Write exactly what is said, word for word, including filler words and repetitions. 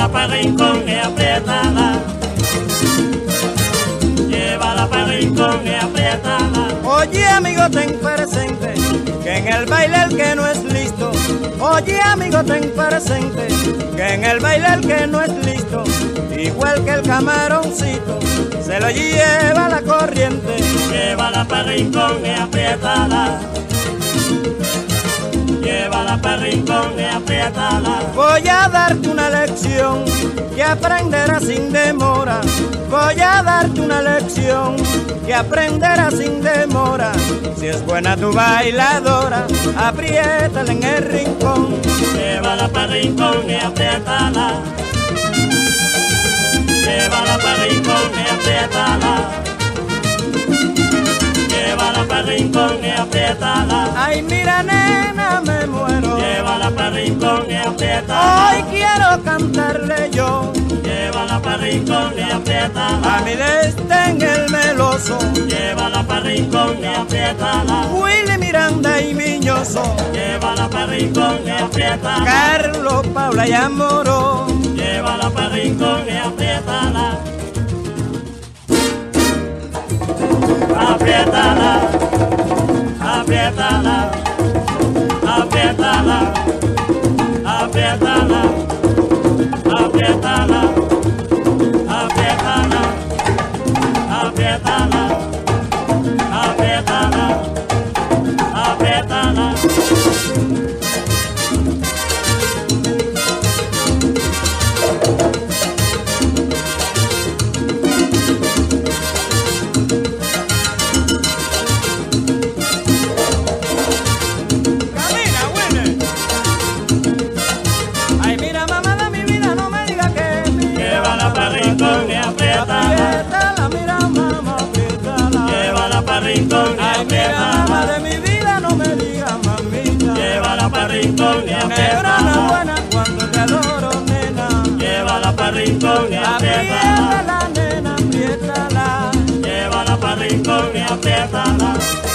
Llévala pa' rincón y apriétala. Llévala pa' rincón y apriétala. Oye amigo, ten presente que en el baile el que no es listo. Oye amigo, ten presente que en el baile el que no es listo, igual que el camaroncito, se lo lleva la corriente. Llévala pa' rincón y apriétala. Llévala pa' rincón y apriétala. Voy a darte una lección que aprenderás sin demora. Voy a darte una lección que aprenderás sin demora. Si es buena tu bailadora, apriétala en el rincón. Llévala pa' rincón y apriétala. Llévala pa' rincón y apriétala. Llévala pa' rincón y apriétala. Ay, mira nena, me muero. Llévala pa' rincón y apriétala. Hoy quiero cantarle yo. Llévala pa' rincón y apriétala. A mi destén el meloso. Llévala pa' rincón y apriétala. Willy Miranda y Miñoso. Llévala pa' rincón y apriétala. Carlos, Paula y Amoró. Llévala pa' rincón y apriétala. Apriétala, apriétala, apriétala, apriétala, apriétala, apriétala, apriétala, apriétala, apriétala. Rincón y apriétala. Mamá de mi vida, no me digas mamita. Llévala pa' rincón y Negrona apriétala. buena cuando te adoro, nena. Llévala pa' rincón y apriétala. Apriétala, nena, apriétala. Llévala pa' rincón y apriétala.